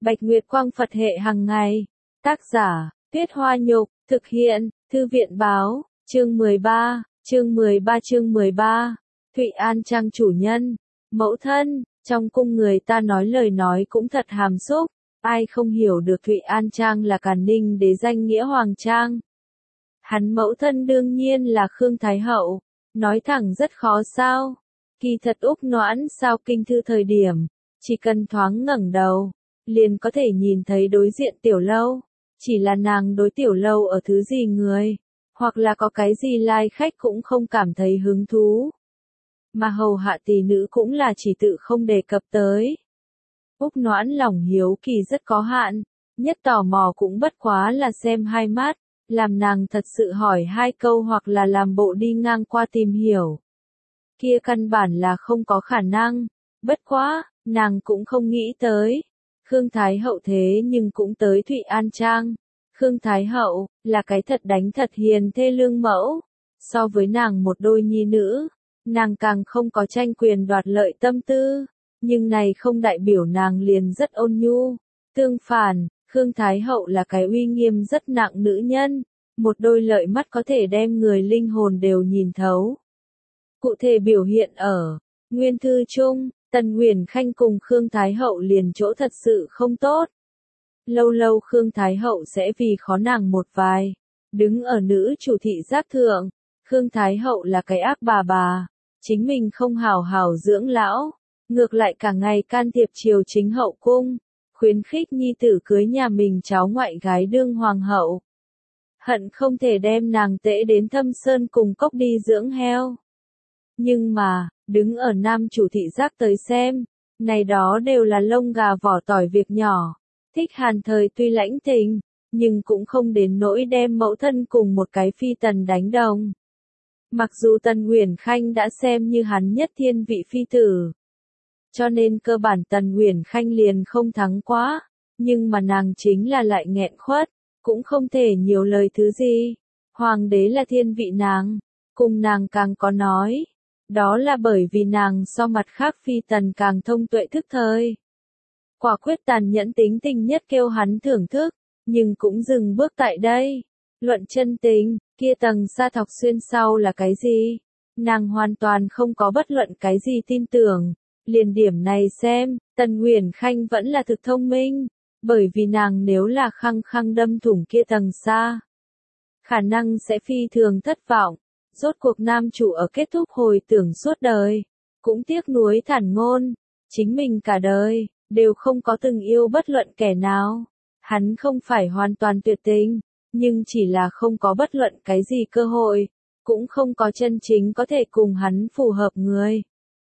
Bạch Nguyệt Quang Phật hệ hàng ngày. Tác giả, Tuyết Hoa Nhục, thực hiện, Thư viện Báo, chương 13, chương 13. Thụy An Trang chủ nhân, mẫu thân, trong cung người ta nói lời nói cũng thật hàm xúc, ai không hiểu được Thụy An Trang là Càn Ninh đế danh nghĩa Hoàng Trang. Hắn mẫu thân đương nhiên là Khương Thái Hậu, nói thẳng rất khó sao. Kỳ thật Úc Noãn sao kinh thư thời điểm, chỉ cần thoáng ngẩng đầu, liền có thể nhìn thấy đối diện tiểu lâu, chỉ là nàng đối tiểu lâu ở thứ gì người, hoặc là có cái gì lai khách cũng không cảm thấy hứng thú. Mà hầu hạ tỷ nữ cũng là chỉ tự không đề cập tới. Úc Noãn lòng hiếu kỳ rất có hạn, nhất tò mò cũng bất quá là xem hai mắt, làm nàng thật sự hỏi hai câu hoặc là làm bộ đi ngang qua tìm hiểu. Kia căn bản là không có khả năng, bất quá, nàng cũng không nghĩ tới. Khương Thái Hậu thế nhưng cũng tới Thụy An Trang. Khương Thái Hậu, là cái thật đánh thật hiền thê lương mẫu. So với nàng một đôi nhi nữ, nàng càng không có tranh quyền đoạt lợi tâm tư. Nhưng này không đại biểu nàng liền rất ôn nhu. Tương phản, Khương Thái Hậu là cái uy nghiêm rất nặng nữ nhân. Một đôi lợi mắt có thể đem người linh hồn đều nhìn thấu. Cụ thể biểu hiện ở Nguyên Thư Trung, Tần Uyển Khanh cùng Khương Thái Hậu liền chỗ thật sự không tốt. Lâu lâu Khương Thái Hậu sẽ vì khó nàng một vài, đứng ở nữ chủ thị giác thượng. Khương Thái Hậu là cái ác bà, chính mình không hào hào dưỡng lão, ngược lại cả ngày can thiệp triều chính hậu cung, khuyến khích nhi tử cưới nhà mình cháu ngoại gái đương hoàng hậu. Hận không thể đem nàng tễ đến Thâm Sơn cùng cốc đi dưỡng heo. Nhưng mà, đứng ở nam chủ thị giác tới xem, này đó đều là lông gà vỏ tỏi việc nhỏ. Thích Hàn thời tuy lãnh tình, nhưng cũng không đến nỗi đem mẫu thân cùng một cái phi tần đánh đồng. Mặc dù Tần Uyển Khanh đã xem như hắn nhất thiên vị phi tử, cho nên cơ bản Tần Uyển Khanh liền không thắng quá, nhưng mà nàng chính là lại nghẹn khuất, cũng không thể nhiều lời thứ gì. Hoàng đế là thiên vị nàng, cùng nàng càng có nói. Đó là bởi vì nàng so mặt khác phi tần càng thông tuệ thức thời. Quả quyết tàn nhẫn tính tình nhất kêu hắn thưởng thức, nhưng cũng dừng bước tại đây. Luận chân tình, kia tầng sa thọc xuyên sau là cái gì? Nàng hoàn toàn không có bất luận cái gì tin tưởng. Liền điểm này xem, Tần Uyển Khanh vẫn là thực thông minh, bởi vì nàng nếu là khăng khăng đâm thủng kia tầng sa, khả năng sẽ phi thường thất vọng. Rốt cuộc nam chủ ở kết thúc hồi tưởng suốt đời, cũng tiếc nuối thản ngôn, chính mình cả đời, đều không có từng yêu bất luận kẻ nào. Hắn không phải hoàn toàn tuyệt tình, nhưng chỉ là không có bất luận cái gì cơ hội, cũng không có chân chính có thể cùng hắn phù hợp người.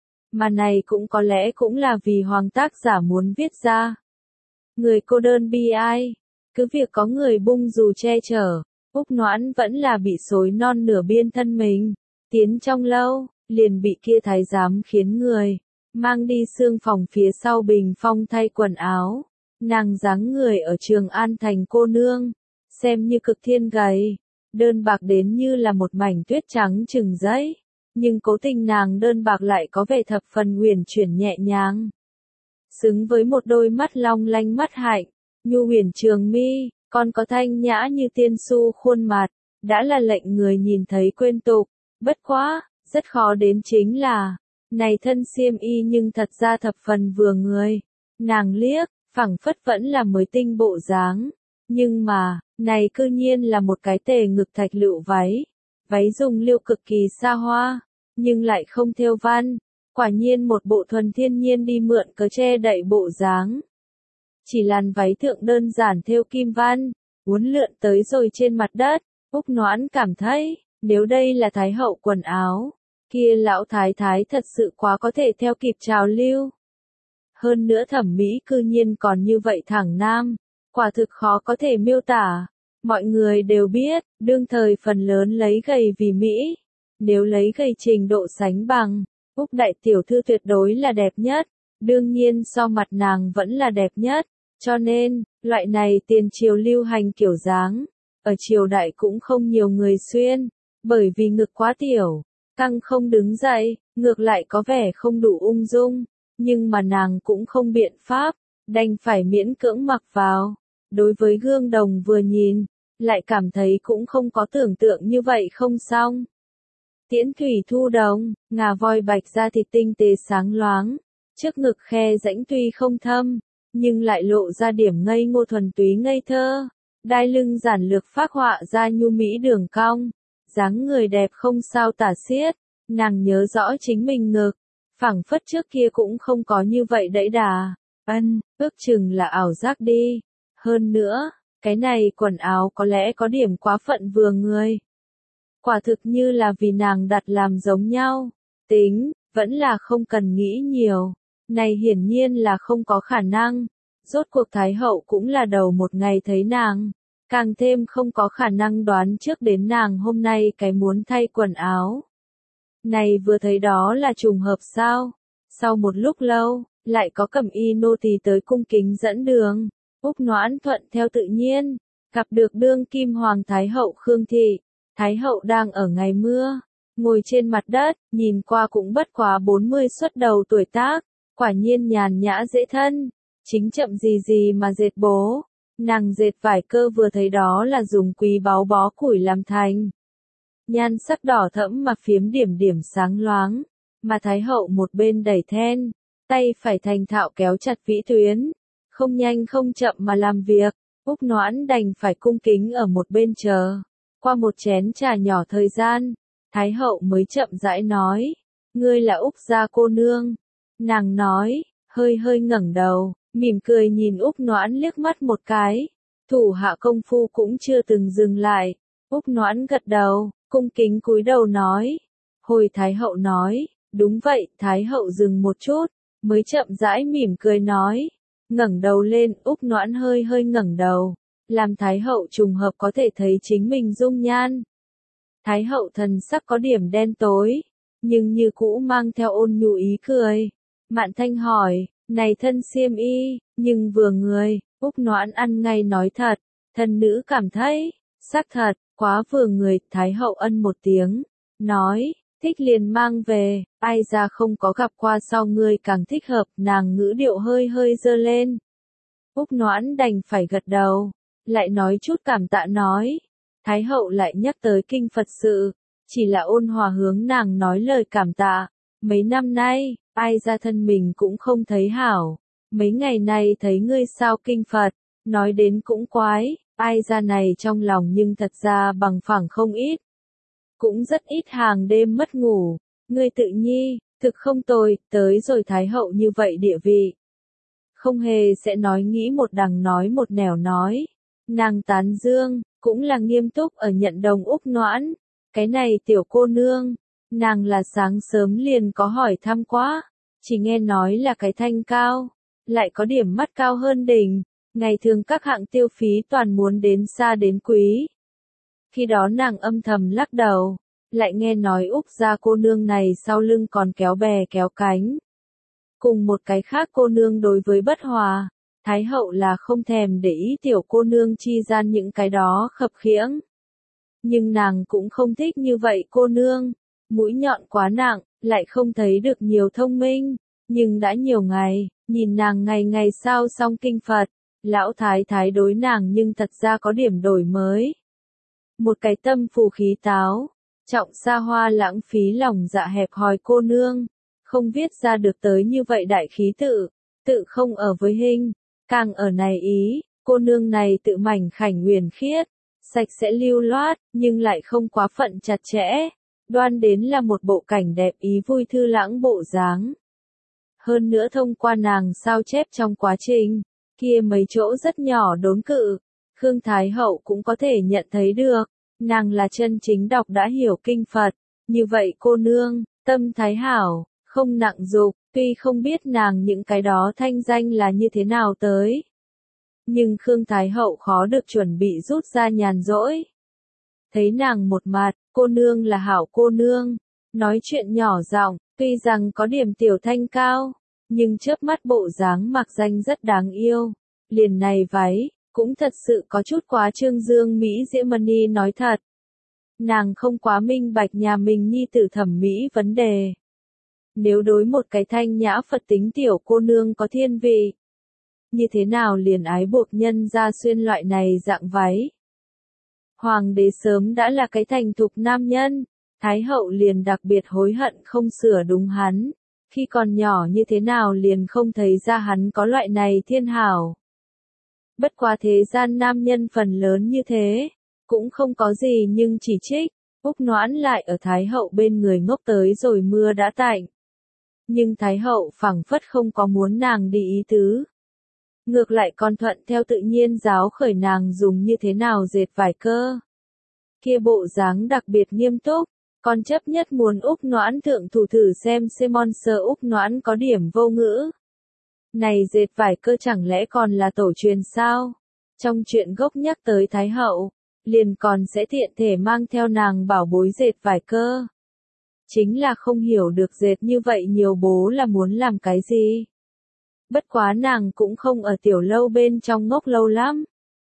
Mà này cũng có lẽ cũng là vì hoàng tác giả muốn viết ra. Người cô đơn bi ai, cứ việc có người bung dù che chở. Úc Noãn vẫn là bị xối non nửa biên thân mình, tiến trong lâu, liền bị kia thái giám khiến người, mang đi xương phòng phía sau bình phong thay quần áo. Nàng dáng người ở Trường An thành cô nương, xem như cực thiên gầy, đơn bạc đến như là một mảnh tuyết trắng chừng giấy, nhưng cố tình nàng đơn bạc lại có vẻ thập phần uyển chuyển nhẹ nhàng. Xứng với một đôi mắt long lanh mắt hạnh, nhu huyền trường mi. Còn có thanh nhã như tiên su khuôn mặt, đã là lệnh người nhìn thấy quên tục. Bất quá, rất khó đến chính là, này thân xiêm y nhưng thật ra thập phần vừa người. Nàng liếc, phẳng phất vẫn là mới tinh bộ dáng. Nhưng mà, này cư nhiên là một cái tề ngực thạch lựu váy. Váy dùng liêu cực kỳ xa hoa, nhưng lại không thêu văn. Quả nhiên một bộ thuần thiên nhiên đi mượn cớ che đậy bộ dáng. Chỉ làn váy thượng đơn giản thêu kim văn, uốn lượn tới rồi trên mặt đất. Úc Noãn cảm thấy, nếu đây là thái hậu quần áo, kia lão thái thái thật sự quá có thể theo kịp trào lưu. Hơn nữa thẩm mỹ cư nhiên còn như vậy thẳng nam, quả thực khó có thể miêu tả. Mọi người đều biết, đương thời phần lớn lấy gầy vì mỹ. Nếu lấy gầy trình độ sánh bằng, Úc đại tiểu thư tuyệt đối là đẹp nhất. Đương nhiên so mặt nàng vẫn là đẹp nhất. Cho nên, loại này tiền triều lưu hành kiểu dáng, ở triều đại cũng không nhiều người xuyên, bởi vì ngực quá tiểu, căng không đứng dậy, ngược lại có vẻ không đủ ung dung, nhưng mà nàng cũng không biện pháp, đành phải miễn cưỡng mặc vào. Đối với gương đồng vừa nhìn, lại cảm thấy cũng không có tưởng tượng như vậy không xong. Tiễn thủy thu đồng, ngà voi bạch da thịt tinh tế sáng loáng, trước ngực khe rãnh tuy không thâm, nhưng lại lộ ra điểm ngây ngô thuần túy ngây thơ. Đai lưng giản lược phác họa ra nhu mỹ đường cong, dáng người đẹp không sao tả xiết. Nàng nhớ rõ chính mình ngực, phảng phất trước kia cũng không có như vậy đẫy đà. Ước chừng là ảo giác đi. Hơn nữa, cái này quần áo có lẽ có điểm quá phận vừa người. Quả thực như là vì nàng đặt làm giống nhau. Tính, vẫn là không cần nghĩ nhiều. Này hiển nhiên là không có khả năng. Rốt cuộc Thái hậu cũng là đầu một ngày thấy nàng. Càng thêm không có khả năng đoán trước đến nàng hôm nay cái muốn thay quần áo. Này vừa thấy đó là trùng hợp sao? Sau một lúc lâu, lại có cẩm y nô tỳ tới cung kính dẫn đường. Úc Noãn thuận theo tự nhiên, gặp được đương kim hoàng thái hậu Khương Thị. Thái hậu đang ở ngày mưa, ngồi trên mặt đất, nhìn qua cũng bất quá 40 xuất đầu tuổi tác, quả nhiên nhàn nhã dễ thân, chính chậm gì gì mà dệt bố. Nàng dệt vải cơ vừa thấy đó là dùng quý báu bó củi làm thành. Nhan sắc đỏ thẫm mà phiếm điểm điểm sáng loáng, mà Thái hậu một bên đẩy then, tay phải thành thạo kéo chặt vĩ tuyến, không nhanh không chậm mà làm việc. Úc Noãn đành phải cung kính ở một bên chờ. Qua một chén trà nhỏ thời gian, Thái hậu mới chậm rãi nói, ngươi là Úc gia cô nương. Nàng nói, hơi hơi ngẩng đầu, mỉm cười nhìn Úc Noãn liếc mắt một cái. Thủ hạ công phu cũng chưa từng dừng lại. Úc Noãn gật đầu, cung kính cúi đầu nói. Hồi Thái hậu nói, đúng vậy. Thái hậu dừng một chút, mới chậm rãi mỉm cười nói. Ngẩng đầu lên, Úc Noãn hơi hơi ngẩng đầu, làm Thái hậu trùng hợp có thể thấy chính mình dung nhan. Thái hậu thần sắc có điểm đen tối, nhưng như cũ mang theo ôn nhu ý cười. Mạn Thanh hỏi, này thân xiêm y, nhưng vừa người. Úc Noãn ăn ngay nói thật, thần nữ cảm thấy, xác thật, quá vừa người. Thái hậu ân một tiếng, nói, thích liền mang về, ai ra không có gặp qua sau ngươi càng thích hợp. Nàng ngữ điệu hơi hơi dơ lên. Úc Noãn đành phải gật đầu, lại nói chút cảm tạ nói. Thái hậu lại nhắc tới kinh Phật sự, chỉ là ôn hòa hướng nàng nói lời cảm tạ. Mấy năm nay, ai ra thân mình cũng không thấy hảo. Mấy ngày nay thấy ngươi sao kinh Phật, nói đến cũng quái, ai ra này trong lòng nhưng thật ra bằng phẳng không ít. Cũng rất ít hàng đêm mất ngủ, ngươi tự nhi, thực không tồi, tới rồi Thái hậu như vậy địa vị. Không hề sẽ nói nghĩ một đằng nói một nẻo nói. Nàng tán dương, cũng là nghiêm túc ở nhận đồng Úc Noãn. Cái này tiểu cô nương, nàng là sáng sớm liền có hỏi thăm quá, chỉ nghe nói là cái thanh cao, lại có điểm mắt cao hơn đỉnh, ngày thường các hạng tiêu phí toàn muốn đến xa đến quý. Khi đó nàng âm thầm lắc đầu, lại nghe nói Úc gia cô nương này sau lưng còn kéo bè kéo cánh. Cùng một cái khác cô nương đối với bất hòa, Thái hậu là không thèm để ý tiểu cô nương chi gian những cái đó khập khiễng. Nhưng nàng cũng không thích như vậy cô nương, mũi nhọn quá nặng, lại không thấy được nhiều thông minh, nhưng đã nhiều ngày, nhìn nàng ngày ngày sao xong kinh Phật, lão thái thái đối nàng nhưng thật ra có điểm đổi mới. Một cái tâm phù khí táo, trọng xa hoa lãng phí lòng dạ hẹp hòi cô nương, không viết ra được tới như vậy đại khí tự không ở với hình, càng ở này ý, cô nương này tự mảnh khảnh huyền khiết, sạch sẽ lưu loát, nhưng lại không quá phận chặt chẽ, đoan đến là một bộ cảnh đẹp ý vui thư lãng bộ dáng. Hơn nữa thông qua nàng sao chép trong quá trình, kia mấy chỗ rất nhỏ đốn cự, Khương Thái hậu cũng có thể nhận thấy được, nàng là chân chính đọc đã hiểu kinh Phật, như vậy cô nương, tâm thái hảo, không nặng dục, tuy không biết nàng những cái đó thanh danh là như thế nào tới. Nhưng Khương Thái hậu khó được chuẩn bị rút ra nhàn rỗi. Thấy nàng một mặt, cô nương là hảo cô nương, nói chuyện nhỏ giọng, tuy rằng có điểm tiểu thanh cao, nhưng chớp mắt bộ dáng mặc danh rất đáng yêu. Liền này váy, cũng thật sự có chút quá trương dương Mỹ Diễm Mani nói thật. Nàng không quá minh bạch nhà mình nhi tử thẩm mỹ vấn đề. Nếu đối một cái thanh nhã Phật tính tiểu cô nương có thiên vị, như thế nào liền ái buộc nhân gia xuyên loại này dạng váy. Hoàng đế sớm đã là cái thành thục nam nhân, Thái hậu liền đặc biệt hối hận không sửa đúng hắn, khi còn nhỏ như thế nào liền không thấy ra hắn có loại này thiên hảo. Bất quá thế gian nam nhân phần lớn như thế, cũng không có gì nhưng chỉ trích, Úc Noãn lại ở Thái hậu bên người ngốc tới rồi mưa đã tạnh. Nhưng Thái hậu phảng phất không có muốn nàng đi ý tứ. Ngược lại còn thuận theo tự nhiên giáo khởi nàng dùng như thế nào dệt vải cơ. Kia bộ dáng đặc biệt nghiêm túc, còn chấp nhất muốn Úc Noãn thượng thủ thử xem Monster Úc Noãn có điểm vô ngữ. Này dệt vải cơ chẳng lẽ còn là tổ truyền sao? Trong chuyện gốc nhắc tới Thái hậu, liền còn sẽ tiện thể mang theo nàng bảo bối dệt vải cơ. Chính là không hiểu được dệt như vậy nhiều bố là muốn làm cái gì. Bất quá nàng cũng không ở tiểu lâu bên trong ngốc lâu lắm.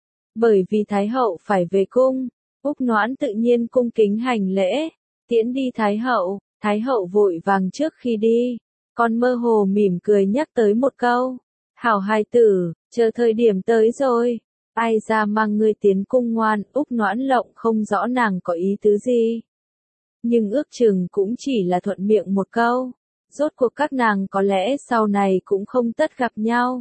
Bởi vì Thái hậu phải về cung, Úc Noãn tự nhiên cung kính hành lễ, tiễn đi Thái hậu vội vàng trước khi đi, còn mơ hồ mỉm cười nhắc tới một câu. Hảo hài tử, chờ thời điểm tới rồi, ai ra mang ngươi tiến cung ngoan. Úc Noãn lộng không rõ nàng có ý tứ gì. Nhưng ước chừng cũng chỉ là thuận miệng một câu. Rốt cuộc các nàng có lẽ sau này cũng không tất gặp nhau.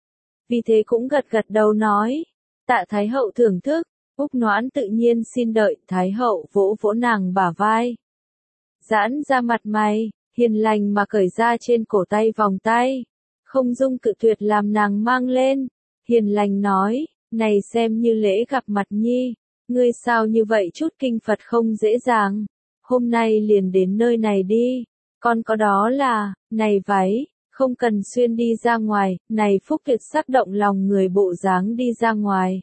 Vì thế cũng gật gật đầu nói. Tạ Thái hậu thưởng thức, Úc Noãn tự nhiên xin đợi. Thái hậu vỗ vỗ nàng bả vai. Giãn ra mặt mày, hiền lành mà cởi ra trên cổ tay vòng tay. Không dung cự tuyệt làm nàng mang lên. Hiền lành nói, này xem như lễ gặp mặt nhi. Ngươi sao như vậy chút kinh Phật không dễ dàng. Hôm nay liền đến nơi này đi. Còn có đó là, này váy, không cần xuyên đi ra ngoài, này phúc tuyệt sắc động lòng người bộ dáng đi ra ngoài.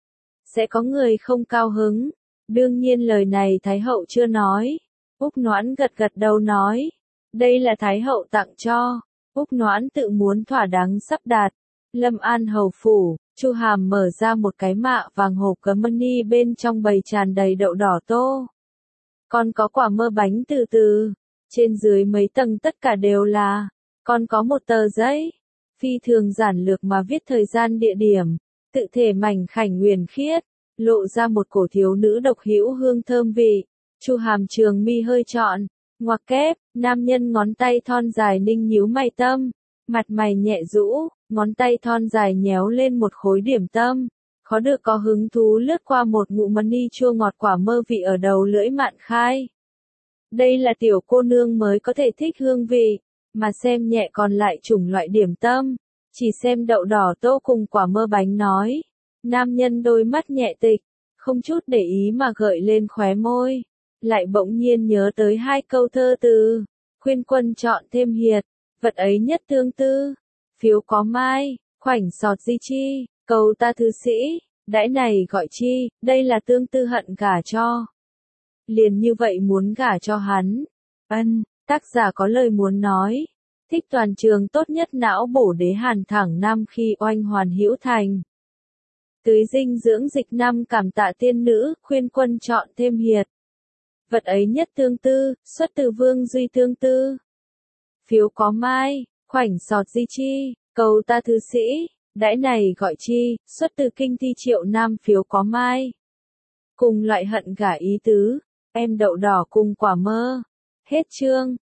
Sẽ có người không cao hứng. Đương nhiên lời này Thái hậu chưa nói. Úc Noãn gật gật đầu nói. Đây là Thái hậu tặng cho. Úc Noãn tự muốn thỏa đáng sắp đạt. Lâm An hầu phủ, Chu Hàm mở ra một cái mạ vàng hộp cấm mani bên trong bày tràn đầy đậu đỏ tô. Còn có quả mơ bánh từ từ. Trên dưới mấy tầng tất cả đều là. Còn có một tờ giấy. Phi thường giản lược mà viết thời gian địa điểm. Tự thể mảnh khảnh nguyền khiết. Lộ ra một cổ thiếu nữ độc hữu hương thơm vị. Chu Hàm trường mi hơi trọn. Ngoặc kép, nam nhân ngón tay thon dài ninh nhíu mày tâm. Mặt mày nhẹ rũ, ngón tay thon dài nhéo lên một khối điểm tâm. Khó được có hứng thú lướt qua một ngụm mani chua ngọt quả mơ vị ở đầu lưỡi mạn khai. Đây là tiểu cô nương mới có thể thích hương vị, mà xem nhẹ còn lại chủng loại điểm tâm. Chỉ xem đậu đỏ tô cùng quả mơ bánh nói. Nam nhân đôi mắt nhẹ tịch, không chút để ý mà gợi lên khóe môi. Lại bỗng nhiên nhớ tới hai câu thơ từ. Khuyên quân chọn thêm hiệt, vật ấy nhất tương tư. Phiếu có mai, khoảnh sọt di chi, cầu ta thư sĩ, đãi này gọi chi, đây là tương tư hận gả cho. Liền như vậy muốn gả cho hắn. Tác giả có lời muốn nói. Thích toàn trường tốt nhất não bổ đế hàn thẳng năm khi oanh hoàn hữu thành. Tưới dinh dưỡng dịch năm cảm tạ tiên nữ, khuyên quân chọn thêm hiệt. Vật ấy nhất tương tư, xuất từ Vương Duy tương tư. Phiếu có mai, khoảnh sọt di chi, cầu ta thư sĩ, đãi này gọi chi, xuất từ kinh thi Triệu Nam phiếu có mai. Cùng loại hận gả ý tứ, em đậu đỏ cùng quả mơ. Hết chương.